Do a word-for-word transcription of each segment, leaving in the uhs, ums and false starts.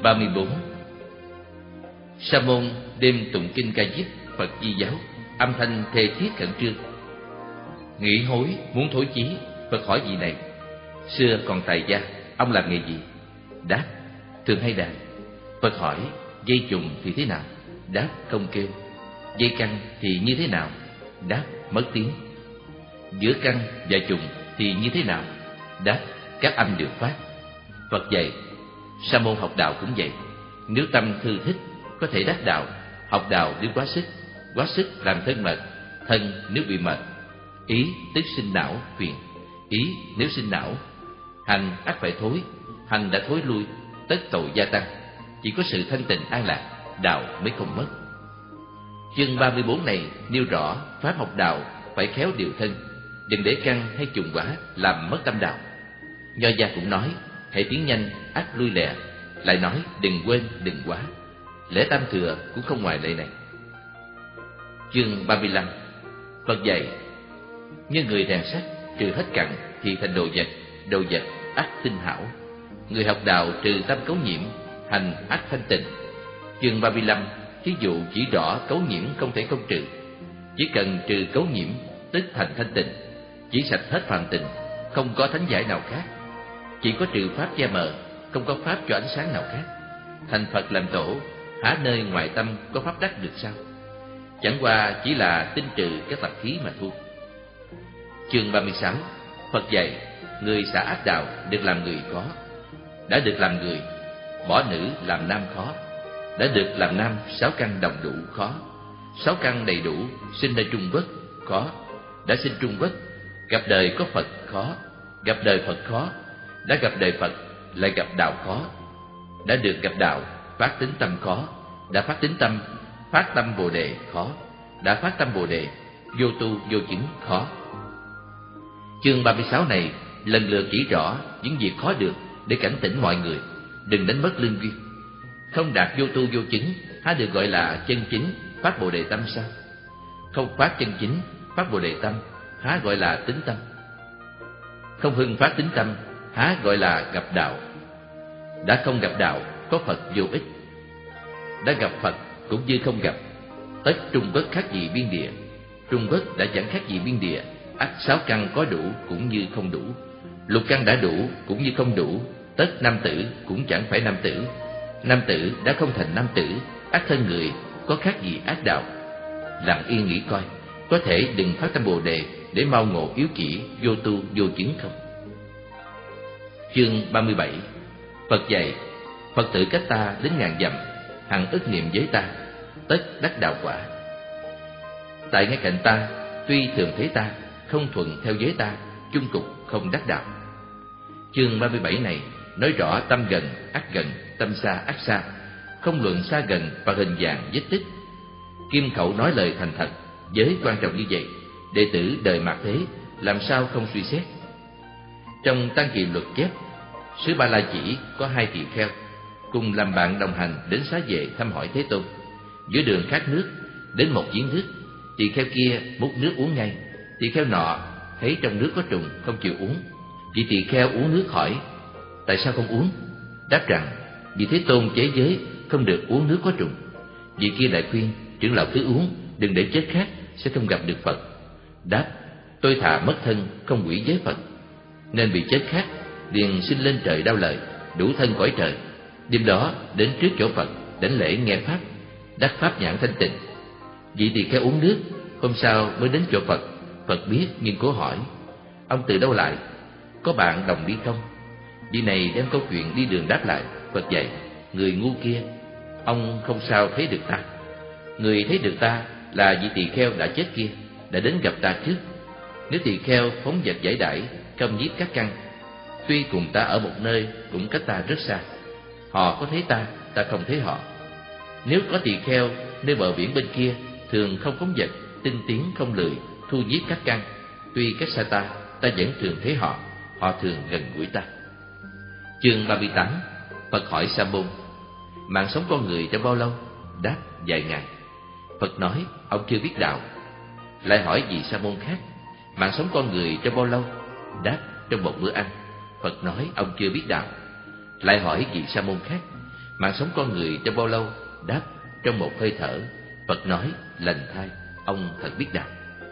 ba mươi bốn. Sa môn đêm tụng kinh Ca Diếp Phật Di Giáo, âm thanh thê thiết khẩn trương. Nghĩ hối muốn thối chí, Phật hỏi vị này: xưa còn tại gia, ông làm nghề gì? Đáp: thường hay đàn. Phật hỏi: dây trùng thì thế nào? Đáp: không kêu. Dây căn thì như thế nào? Đáp: mất tiếng. Giữa căn và trùng thì như thế nào? Đáp: các âm đều phát. Phật dạy: sa môn học đạo cũng vậy. Nếu tâm thư thích, có thể đắc đạo. Học đạo nếu quá sức, quá sức làm thân mệt. Thân nếu bị mệt, ý tức sinh não phiền. Ý nếu sinh não, hành ắt phải thối. Hành đã thối lui, tất tội gia tăng. Chỉ có sự thanh tịnh an lạc, đạo mới không mất. Chương ba mươi bốn này nêu rõ pháp học đạo phải khéo điều thân, đừng để căn hay trùng quả làm mất tâm đạo. Nho gia cũng nói: hãy tiến nhanh ắt lui lẹ. Lại nói: đừng quên đừng quá. Lễ tam thừa cũng không ngoài lệ này. Chương ba mươi lăm. Phật dạy: như người rèn sắt, trừ hết cặn thì thành đồ vật, đồ vật ắt tinh hảo. Người học đạo trừ tâm cấu nhiễm, hành ắt thanh tịnh. Chương ba mươi lăm thí dụ chỉ rõ cấu nhiễm không thể không trừ. Chỉ cần trừ cấu nhiễm tức thành thanh tịnh. Chỉ sạch hết phàm tình, không có thánh giải nào khác. Chỉ có trừ pháp che mờ, không có pháp cho ánh sáng nào khác. Thành Phật làm tổ, há nơi ngoài tâm có pháp đắc được sao? Chẳng qua chỉ là tinh trừ các tập khí mà thôi. Chương ba mươi sáu. Phật dạy: người xả ác đạo được làm người khó. Đã được làm người, bỏ nữ làm nam khó. Đã được làm nam, sáu căn đồng đủ khó. Sáu căn đầy đủ, sinh ra trung bất khó. Đã sinh trung bất, gặp đời có Phật khó. Gặp đời Phật khó. Đã gặp đời Phật, lại gặp đạo khó. Đã được gặp đạo, phát tính tâm khó. Đã phát tính tâm, phát tâm Bồ Đề khó. Đã phát tâm Bồ Đề, vô tu vô chứng khó. Chương ba mươi sáu này lần lượt chỉ rõ những việc khó được để cảnh tỉnh mọi người, đừng đánh mất lương duyên. Không đạt vô tu vô chứng, há được gọi là chân chính phát Bồ Đề tâm sao? Không phát chân chính phát Bồ Đề tâm, há gọi là tính tâm? Không hưng phát tính tâm, há gọi là gặp đạo? Đã không gặp đạo, có Phật vô ích. Đã gặp Phật cũng như không gặp. Tất trung bất khác gì biên địa. Trung bất đã chẳng khác gì biên địa. Ắt sáu căn có đủ cũng như không đủ. Lục căn đã đủ cũng như không đủ. Tất nam tử cũng chẳng phải nam tử. Nam tử đã không thành nam tử, ác thân người có khác gì ác đạo? Lặng yên nghĩ coi, có thể đừng phát tâm Bồ Đề để mau ngộ yếu chỉ, vô tu vô chứng không? Chương ba mươi bảy. Phật dạy: Phật tử cách ta đến ngàn dặm, hằng ức niệm với ta, tất đắc đạo quả. Tại ngay cạnh ta, tuy thường thấy ta, không thuận theo giới ta, chung cục không đắc đạo. Chương ba mươi bảy này nói rõ tâm gần ắt gần, tâm xa ắt xa, không luận xa gần và hình dạng vết tích. Kim khẩu nói lời thành thật, giới quan trọng như vậy, đệ tử đời mạt thế làm sao không suy xét. Trong Tăng Kỳ Luật chép, xứ Ba La Chỉ có hai tỳ kheo cùng làm bạn đồng hành đến xá vệ thăm hỏi Thế Tôn. Giữa đường khát nước, đến một giếng nước, tỳ kheo kia múc nước uống ngay. Tỳ kheo nọ thấy trong nước có trùng, không chịu uống. Vị tỳ kheo uống nước hỏi: tại sao không uống? Đáp rằng: vì Thế Tôn chế giới không được uống nước có trùng. Vị kia lại khuyên: trưởng lão cứ uống, đừng để chết khát, sẽ không gặp được Phật. Đáp: tôi thà mất thân không quỷ giới Phật. Nên bị chết khát, liền sinh lên trời đau lời, đủ thân cõi trời. Đêm đó đến trước chỗ Phật, đảnh lễ nghe pháp, đắc pháp nhãn thanh tịnh. Vị tỳ kheo uống nước, hôm sau mới đến chỗ Phật. Phật biết nhưng cố hỏi: ông từ đâu lại? Có bạn đồng đi không? Vị này đem câu chuyện đi đường đáp lại. Phật dạy: người ngu kia, ông không sao thấy được ta. Người thấy được ta là vị tỳ kheo đã chết kia, đã đến gặp ta trước. Nếu tỳ kheo phóng dật giải đãi, không giết các căn, tuy cùng ta ở một nơi, cũng cách ta rất xa. Họ có thấy ta, ta không thấy họ. Nếu có tỳ kheo nơi bờ biển bên kia, thường không phóng dật, tinh tiến không lười, thu giết các căn, tuy cách xa ta, ta vẫn thường thấy họ. Họ thường gần gũi ta. Chương ba mươi tám. Phật hỏi Sa môn: mạng sống con người trong bao lâu? Đáp: vài ngày. Phật nói: ông chưa biết đạo. Lại hỏi vị Sa môn khác: mạng sống con người trong bao lâu? Đáp: trong một bữa ăn. Phật nói: ông chưa biết đạo. Lại hỏi vị Sa môn khác: Mạng sống con người trong bao lâu? Đáp: trong một hơi thở. Phật nói: lành thay, ông thật biết đạt.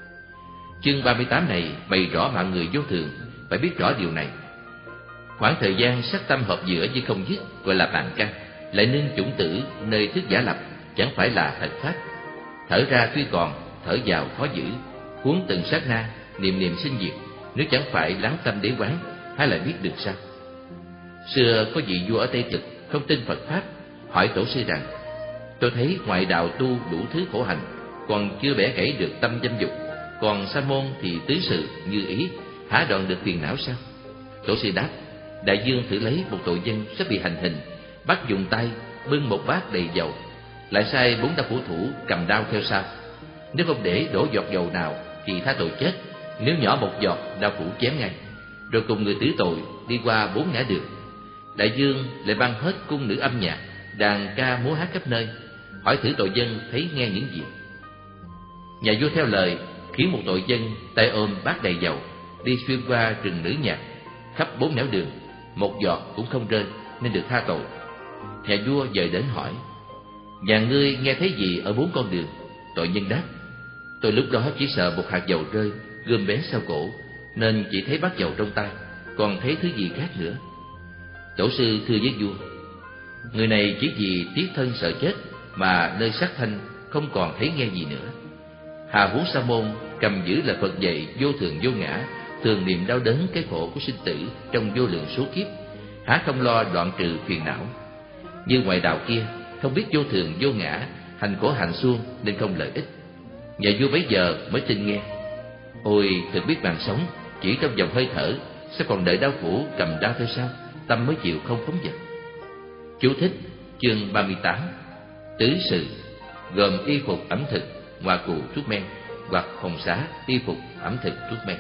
Chương ba mươi tám này bày rõ mạng người vô thường, phải biết rõ điều này. Khoảng thời gian sắc tâm hợp giữa với không dứt gọi là bàn căn, lại nên chủng tử nơi thức giả lập, chẳng phải là thật pháp. Thở ra tuy còn, thở vào khó giữ. Huống từng sát na, niệm niệm sinh diệt, nếu chẳng phải lắng tâm đế quán, hay lại biết được sao? Xưa có vị vua ở Tây Cực không tin Phật pháp, hỏi tổ sư rằng: tôi thấy ngoại đạo tu đủ thứ khổ hạnh, còn chưa bẻ gãy được tâm dâm dục, còn sa môn thì tứ sự như ý, há đoạn được phiền não sao? Tổ sư đáp: đại dương thử lấy một tội nhân sắp bị hành hình, bắt dùng tay bưng một bát đầy dầu, lại sai bốn đao phủ thủ cầm đao theo sau. Nếu không để đổ giọt dầu nào thì tha tội chết, nếu nhỏ một giọt đao phủ chém ngay. Rồi cùng người tứ tội đi qua bốn ngã đường. Đại dương lại ban hết cung nữ âm nhạc, đàn ca múa hát khắp nơi, hỏi thử tội dân thấy nghe những gì. Nhà vua theo lời, khiến một tội dân tay ôm bát đầy dầu đi xuyên qua rừng nữ nhạc, khắp bốn nẻo đường, một giọt cũng không rơi, nên được tha tội. Nhà vua dời đến hỏi: nhà ngươi nghe thấy gì ở bốn con đường? Tội nhân đáp: tôi lúc đó chỉ sợ một hạt dầu rơi gươm bén sau cổ, nên chỉ thấy bát dầu trong tay, còn thấy thứ gì khác nữa. Tổ sư thưa với vua: người này chỉ vì tiếc thân sợ chết mà nơi sắc thanh không còn thấy nghe gì nữa. Hà huống sa môn cầm giữ là Phật dạy vô thường vô ngã, thường niệm đau đớn cái khổ của sinh tử trong vô lượng số kiếp, há không lo đoạn trừ phiền não. Như ngoại đạo kia không biết vô thường vô ngã, hành khổ hành xuông nên không lợi ích. Nhà vua bấy giờ mới tin nghe. Ôi thực biết mạng sống chỉ trong vòng hơi thở, sao còn đợi đao phủ cầm đao theo sao? Tâm mới chịu không phóng dật. Chú thích chương ba mươi tám. Tứ sự gồm y phục ẩm thực, hoa cụ thuốc men, hoặc hồng xá y phục ẩm thực thuốc men.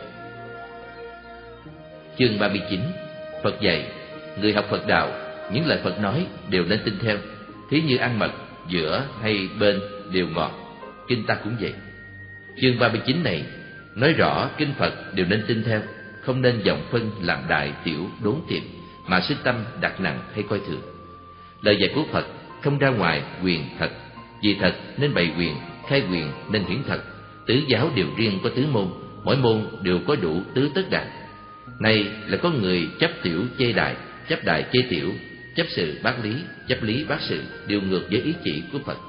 Chương ba mươi chín. Phật dạy người học Phật đạo, những lời Phật nói đều nên tin theo. Thí như ăn mật, giữa hay bên đều ngọt, kinh ta cũng vậy. Chương ba mươi chín này nói rõ kinh Phật đều nên tin theo, không nên vọng phân làm đại tiểu đốn tiệm, mà sinh tâm đặt nặng hay coi thường. Lời dạy của Phật không ra ngoài quyền thật, vì thật nên bày quyền, khai quyền nên hiển thật. Tứ giáo đều riêng có tứ môn, mỗi môn đều có đủ tứ tất đại. Này là có người chấp tiểu chê đại, chấp đại chê tiểu, chấp sự bác lý, chấp lý bác sự, đều ngược với ý chỉ của Phật.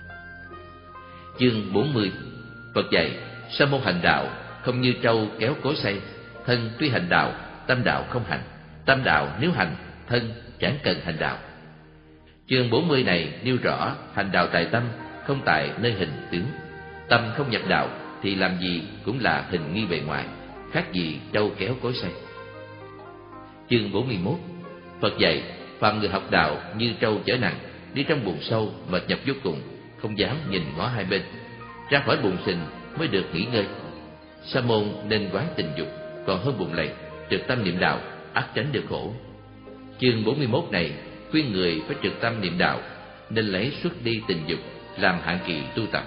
Chương bốn mươi. Phật dạy sa môn hành đạo không như trâu kéo cối xay, thân tuy hành đạo, tâm đạo không hành, tâm đạo nếu hành, thân chẳng cần hành đạo. Chương bốn mươi này nêu rõ hành đạo tại tâm, không tại nơi hình tướng. Tâm không nhập đạo thì làm gì cũng là hình nghi bề ngoài, khác gì trâu kéo cối xay. Chương bốn mươi mốt. Phật dạy phàm người học đạo như trâu chở nặng, đi trong bùn sâu mệt nhọc vô cùng, không dám nhìn ngó hai bên, ra khỏi bùn sình mới được nghỉ ngơi. Sa môn nên quán tình dục, còn hơn bùn lầy, trực tâm niệm đạo, ắt tránh được khổ. Chương bốn mươi mốt này khuyên người phải trực tâm niệm đạo, nên lấy xuất đi tình dục làm hạng kỳ tu tập.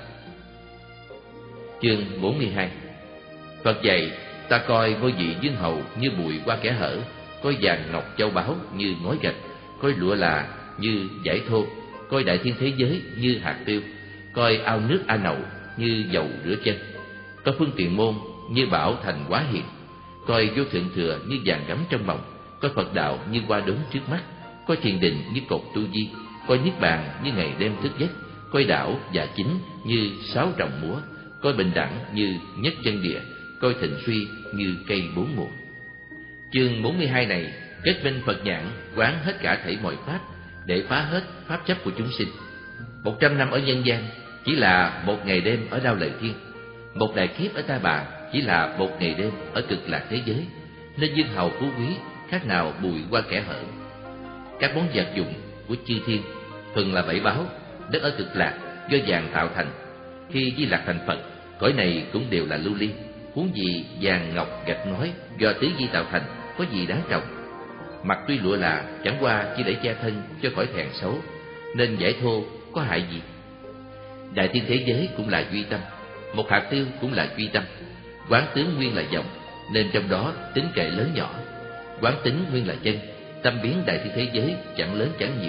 Chương bốn mươi hai. Phật dạy ta coi ngôi vị dương hầu như bụi qua kẽ hở, coi vàng ngọc châu báu như ngói gạch, coi lụa là như vải thô, coi đại thiên thế giới như hạt tiêu, coi ao nước A Nậu như dầu rửa chân, coi phương tiện môn như bảo thành quá hiền, coi vô thượng thừa như vàng gấm trong mộng, coi Phật đạo như hoa đốm trước mắt, coi thiền định như cột tu di, coi niết bàn như ngày đêm thức giấc, coi đảo và chính như sáu rồng múa, coi bình đẳng như nhất chân địa, coi thịnh suy như cây bốn mùa. Chương bốn mươi hai này kết minh Phật nhãn, quán hết cả thảy mọi pháp, để phá hết pháp chấp của chúng sinh. Một trăm năm ở nhân gian chỉ là một ngày đêm ở Đao Lợi Thiên, một đại kiếp ở Ta Bà chỉ là một ngày đêm ở Cực Lạc thế giới, nên dương hầu phú quý khác nào bụi qua kẽ hở. Các món vật dụng của chư thiên thường là bảy báu, đất ở Cực Lạc do vàng tạo thành. Khi Di Lạc thành Phật, cõi này cũng đều là lưu ly, huống gì vàng ngọc gạch ngói do tứ di tạo thành, có gì đáng trọng. Mặc tuy lụa là chẳng qua chỉ để che thân cho khỏi thẹn xấu, nên giải thô có hại gì. Đại thiên thế giới cũng là duy tâm, một hạt tiêu cũng là duy tâm. Quán tướng nguyên là vọng, nên trong đó tính kệ lớn nhỏ. Quán tính nguyên là chân, tâm biến đại thiên thế giới chẳng lớn chẳng nhiều,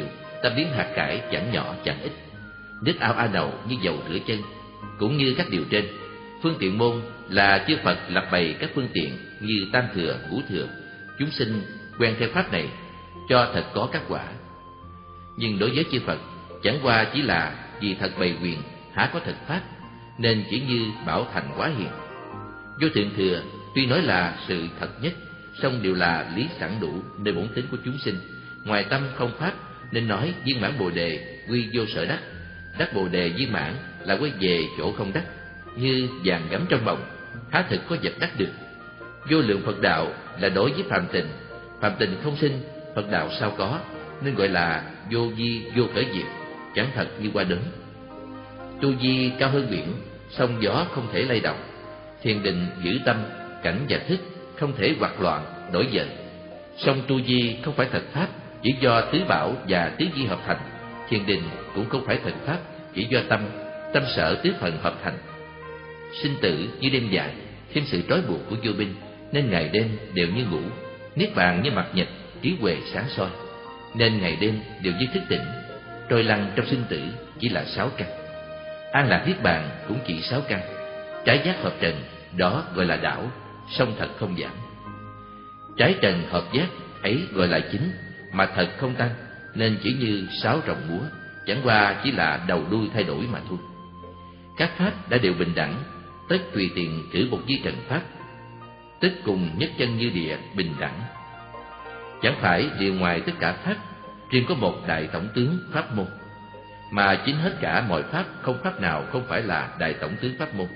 ta biến hạt cải chẳng nhỏ chẳng ít. Nước ao a nầu như dầu rửa chân. Cũng như các điều trên, phương tiện môn là chư Phật lập bày các phương tiện như tam thừa, ngũ thừa. Chúng sinh quen theo pháp này cho thật có các quả. Nhưng đối với chư Phật, chẳng qua chỉ là vì thật bày quyền, há có thật pháp, nên chỉ như bảo thành quá hiền. Vô thượng thừa tuy nói là sự thật nhất, song đều là lý sẵn đủ nơi bổn tính của chúng sinh. Ngoài tâm không pháp, nên nói viên mãn bồ đề quy vô sở đắc. Đắc bồ đề viên mãn là quay về chỗ không đắc, như vàng ngắm trong bồng, há thực có vật đắc được. Vô lượng Phật đạo là đối với phàm tình, phàm tình không sinh, Phật đạo sao có, nên gọi là vô vi vô khởi diệt, chẳng thật như qua đớn. Tu vi cao hơn biển, sóng gió không thể lay động. Thiền định giữ tâm, cảnh và thức không thể hoạt loạn, đổi dời. Song tu vi không phải thật pháp, chỉ do tứ bảo và tứ di hợp thành. Thiền định cũng không phải thật pháp, chỉ do tâm, tâm sở tứ phần hợp thành. Sinh tử như đêm dài, thêm sự trói buộc của vô minh, nên ngày đêm đều như ngủ. Niết bàn như mặt nhật, trí huệ sáng soi, nên ngày đêm đều như thức tỉnh. Trôi lăn trong sinh tử chỉ là sáu căn, an lạc niết bàn cũng chỉ sáu căn. Trái giác hợp trần, đó gọi là đảo, song thật không giảm. Trái trần hợp giác ấy gọi là chính, mà thật không tăng, nên chỉ như sáu rồng múa, chẳng qua chỉ là đầu đuôi thay đổi mà thôi. Các pháp đã đều bình đẳng, tất tùy tiện cử một di trần pháp, tức cùng nhất chân như địa bình đẳng. Chẳng phải điều ngoài tất cả pháp, riêng có một đại tổng tướng pháp môn, mà chính hết cả mọi pháp, không pháp nào không phải là đại tổng tướng pháp môn.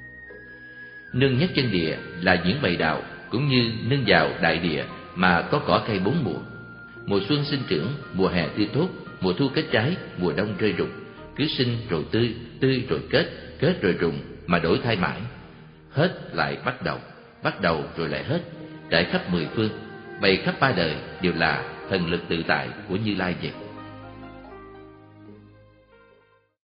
Nương nhất chân địa là diễn bày đạo, cũng như nương vào đại địa mà có cỏ cây bốn mùa. Mùa xuân sinh trưởng, mùa hè tươi tốt, mùa thu kết trái, mùa đông rơi rụng. Cứ sinh rồi tươi, tươi rồi kết, kết rồi rụng, mà đổi thay mãi. Hết lại bắt đầu, bắt đầu rồi lại hết, trải khắp mười phương, bày khắp ba đời đều là thần lực tự tại của Như Lai vậy.